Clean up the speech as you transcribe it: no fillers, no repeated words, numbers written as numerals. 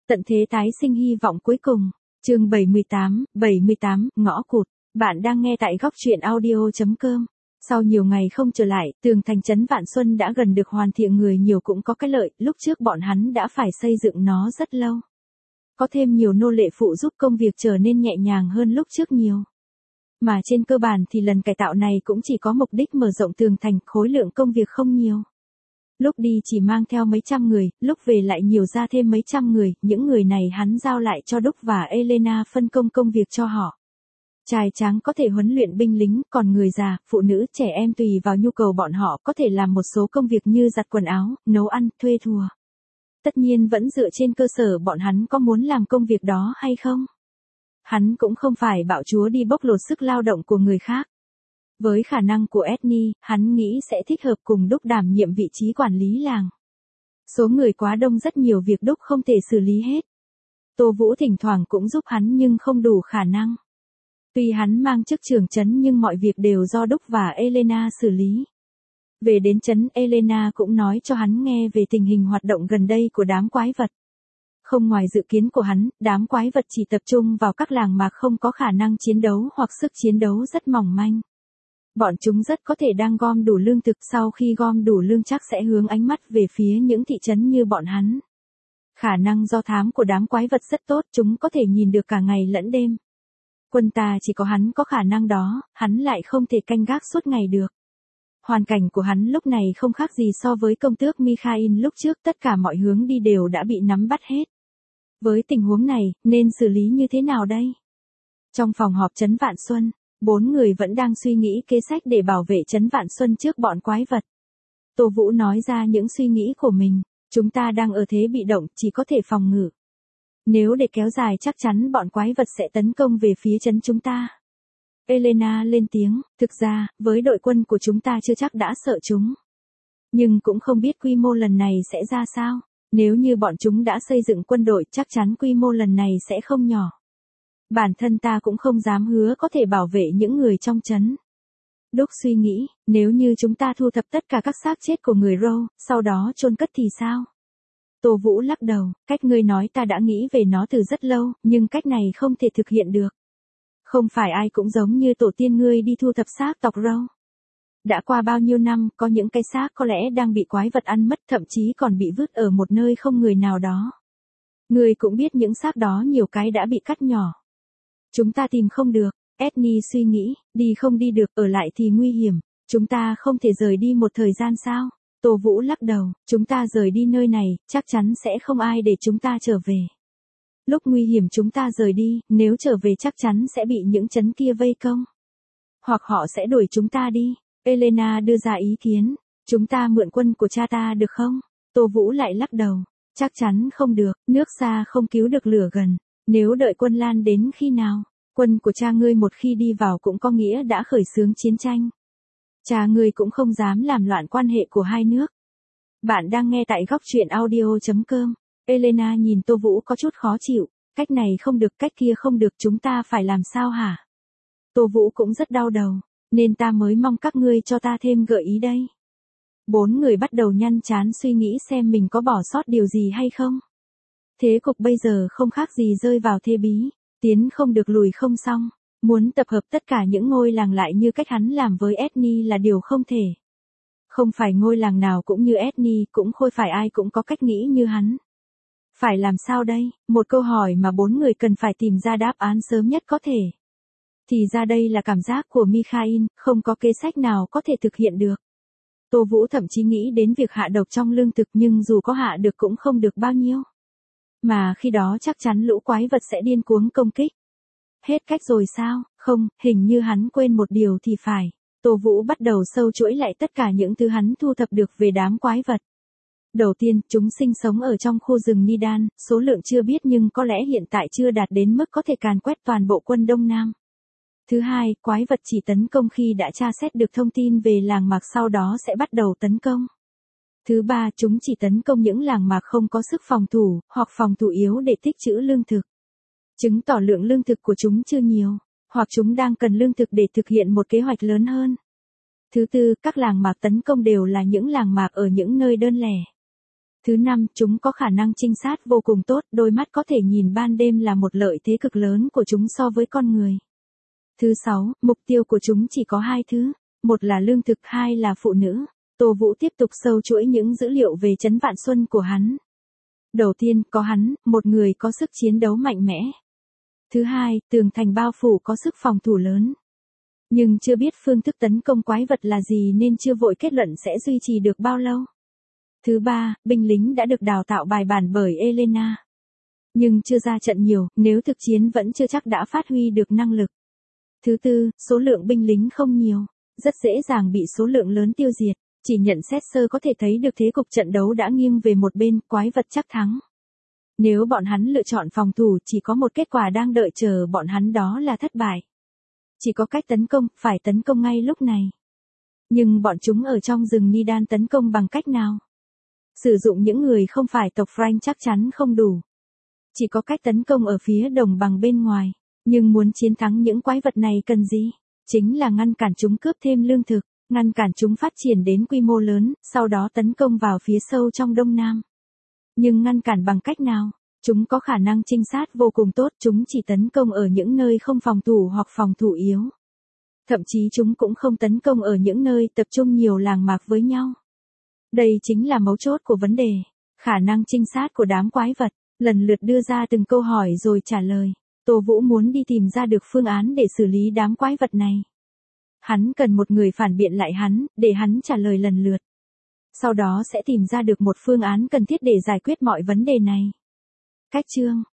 Tận thế tái sinh hy vọng cuối cùng. Chương 78, ngõ cụt. Bạn đang nghe tại góc truyện audio.com. Sau nhiều ngày không trở lại, tường thành trấn Vạn Xuân đã gần được hoàn thiện, người nhiều cũng có cái lợi, lúc trước bọn hắn đã phải xây dựng nó rất lâu. Có thêm nhiều nô lệ phụ giúp công việc trở nên nhẹ nhàng hơn lúc trước nhiều. Mà trên cơ bản thì lần cải tạo này cũng chỉ có mục đích mở rộng tường thành, khối lượng công việc không nhiều. Lúc đi chỉ mang theo mấy trăm người, lúc về lại nhiều ra thêm mấy trăm người, những người này hắn giao lại cho Đúc và Elena phân công việc cho họ. Trai tráng có thể huấn luyện binh lính, còn người già, phụ nữ, trẻ em tùy vào nhu cầu bọn họ có thể làm một số công việc như giặt quần áo, nấu ăn, thuê thùa. Tất nhiên vẫn dựa trên cơ sở bọn hắn có muốn làm công việc đó hay không. Hắn cũng không phải bạo chúa đi bóc lột sức lao động của người khác. Với khả năng của Edney, hắn nghĩ sẽ thích hợp cùng Đúc đảm nhiệm vị trí quản lý làng. Số người quá đông, rất nhiều việc Đúc không thể xử lý hết. Tô Vũ thỉnh thoảng cũng giúp hắn nhưng không đủ khả năng. Tuy hắn mang chức trưởng trấn nhưng mọi việc đều do Đúc và Elena xử lý. Về đến trấn, Elena cũng nói cho hắn nghe về tình hình hoạt động gần đây của đám quái vật. Không ngoài dự kiến của hắn, đám quái vật chỉ tập trung vào các làng mạc không có khả năng chiến đấu hoặc sức chiến đấu rất mỏng manh. Bọn chúng rất có thể đang gom đủ lương thực, sau khi gom đủ lương chắc sẽ hướng ánh mắt về phía những thị trấn như bọn hắn. Khả năng do thám của đám quái vật rất tốt, chúng có thể nhìn được cả ngày lẫn đêm. Quân ta chỉ có hắn có khả năng đó, hắn lại không thể canh gác suốt ngày được. Hoàn cảnh của hắn lúc này không khác gì so với công tước Mikhail lúc trước, tất cả mọi hướng đi đều đã bị nắm bắt hết. Với tình huống này, nên xử lý như thế nào đây? Trong phòng họp trấn Vạn Xuân, 4 người vẫn đang suy nghĩ kế sách để bảo vệ trấn Vạn Xuân trước bọn quái vật. Tô Vũ nói ra những suy nghĩ của mình, chúng ta đang ở thế bị động, chỉ có thể phòng ngự. Nếu để kéo dài chắc chắn bọn quái vật sẽ tấn công về phía trấn chúng ta. Elena lên tiếng, thực ra, với đội quân của chúng ta chưa chắc đã sợ chúng. Nhưng cũng không biết quy mô lần này sẽ ra sao. Nếu như bọn chúng đã xây dựng quân đội, chắc chắn quy mô lần này sẽ không nhỏ. Bản thân ta cũng không dám hứa có thể bảo vệ những người trong trấn. Đúc suy nghĩ, nếu như chúng ta thu thập tất cả các xác chết của người Râu, sau đó chôn cất thì sao? Tô Vũ lắc đầu, cách ngươi nói ta đã nghĩ về nó từ rất lâu, nhưng cách này không thể thực hiện được. Không phải ai cũng giống như tổ tiên ngươi đi thu thập xác tộc Râu. Đã qua bao nhiêu năm, có những cái xác có lẽ đang bị quái vật ăn mất, thậm chí còn bị vứt ở một nơi không người nào đó. Ngươi cũng biết những xác đó nhiều cái đã bị cắt nhỏ. Chúng ta tìm không được. Edney suy nghĩ, đi không đi được, ở lại thì nguy hiểm. Chúng ta không thể rời đi một thời gian sao? Tô Vũ lắc đầu, chúng ta rời đi nơi này, chắc chắn sẽ không ai để chúng ta trở về. Lúc nguy hiểm chúng ta rời đi, nếu trở về chắc chắn sẽ bị những trấn kia vây công. Hoặc họ sẽ đuổi chúng ta đi. Elena đưa ra ý kiến, chúng ta mượn quân của cha ta được không? Tô Vũ lại lắc đầu, chắc chắn không được, nước xa không cứu được lửa gần. Nếu đợi quân lan đến khi nào? Quân của cha ngươi một khi đi vào cũng có nghĩa đã khởi xướng chiến tranh. Cha ngươi cũng không dám làm loạn quan hệ của hai nước. Bạn đang nghe tại góc truyện audio.com. Elena nhìn Tô Vũ có chút khó chịu, cách này không được, cách kia không được, chúng ta phải làm sao hả? Tô Vũ cũng rất đau đầu, nên ta mới mong các ngươi cho ta thêm gợi ý đây. 4 người bắt đầu nhăn chán suy nghĩ xem mình có bỏ sót điều gì hay không. Thế cục bây giờ không khác gì rơi vào thế bí, tiến không được lùi không xong, muốn tập hợp tất cả những ngôi làng lại như cách hắn làm với Edney là điều không thể. Không phải ngôi làng nào cũng như Edney, cũng không phải ai cũng có cách nghĩ như hắn. Phải làm sao đây? Một câu hỏi mà 4 người cần phải tìm ra đáp án sớm nhất có thể. Thì ra đây là cảm giác của Mikhail, không có kế sách nào có thể thực hiện được. Tô Vũ thậm chí nghĩ đến việc hạ độc trong lương thực, nhưng dù có hạ được cũng không được bao nhiêu. Mà khi đó chắc chắn lũ quái vật sẽ điên cuồng công kích. Hết cách rồi sao? Không, hình như hắn quên một điều thì phải. Tô Vũ bắt đầu sâu chuỗi lại tất cả những thứ hắn thu thập được về đám quái vật. Đầu tiên, chúng sinh sống ở trong khu rừng Nidan, số lượng chưa biết nhưng có lẽ hiện tại chưa đạt đến mức có thể càn quét toàn bộ quân Đông Nam. Thứ hai, quái vật chỉ tấn công khi đã tra xét được thông tin về làng mạc, sau đó sẽ bắt đầu tấn công. Thứ ba, chúng chỉ tấn công những làng mạc không có sức phòng thủ, hoặc phòng thủ yếu để tích trữ lương thực. Chứng tỏ lượng lương thực của chúng chưa nhiều, hoặc chúng đang cần lương thực để thực hiện một kế hoạch lớn hơn. Thứ tư, các làng mạc tấn công đều là những làng mạc ở những nơi đơn lẻ. Thứ năm, chúng có khả năng trinh sát vô cùng tốt, đôi mắt có thể nhìn ban đêm là một lợi thế cực lớn của chúng so với con người. Thứ sáu, mục tiêu của chúng chỉ có hai thứ, một là lương thực, hai là phụ nữ. Tô Vũ tiếp tục sâu chuỗi những dữ liệu về Trấn Vạn Xuân của hắn. Đầu tiên, có hắn, một người có sức chiến đấu mạnh mẽ. Thứ hai, tường thành bao phủ có sức phòng thủ lớn. Nhưng chưa biết phương thức tấn công quái vật là gì nên chưa vội kết luận sẽ duy trì được bao lâu. Thứ ba, binh lính đã được đào tạo bài bản bởi Elena. Nhưng chưa ra trận nhiều, nếu thực chiến vẫn chưa chắc đã phát huy được năng lực. Thứ tư, số lượng binh lính không nhiều, rất dễ dàng bị số lượng lớn tiêu diệt. Chỉ nhận xét sơ có thể thấy được thế cục trận đấu đã nghiêng về một bên, quái vật chắc thắng. Nếu bọn hắn lựa chọn phòng thủ chỉ có một kết quả đang đợi chờ bọn hắn, đó là thất bại. Chỉ có cách tấn công, phải tấn công ngay lúc này. Nhưng bọn chúng ở trong rừng Nidan tấn công bằng cách nào? Sử dụng những người không phải tộc Frank chắc chắn không đủ. Chỉ có cách tấn công ở phía đồng bằng bên ngoài. Nhưng muốn chiến thắng những quái vật này cần gì? Chính là ngăn cản chúng cướp thêm lương thực, ngăn cản chúng phát triển đến quy mô lớn, sau đó tấn công vào phía sâu trong Đông Nam. Nhưng ngăn cản bằng cách nào? Chúng có khả năng trinh sát vô cùng tốt, chúng chỉ tấn công ở những nơi không phòng thủ hoặc phòng thủ yếu. Thậm chí chúng cũng không tấn công ở những nơi tập trung nhiều làng mạc với nhau. Đây chính là mấu chốt của vấn đề. Khả năng trinh sát của đám quái vật, lần lượt đưa ra từng câu hỏi rồi trả lời. Tô Vũ muốn đi tìm ra được phương án để xử lý đám quái vật này. Hắn cần một người phản biện lại hắn, để hắn trả lời lần lượt. Sau đó sẽ tìm ra được một phương án cần thiết để giải quyết mọi vấn đề này. Cách chương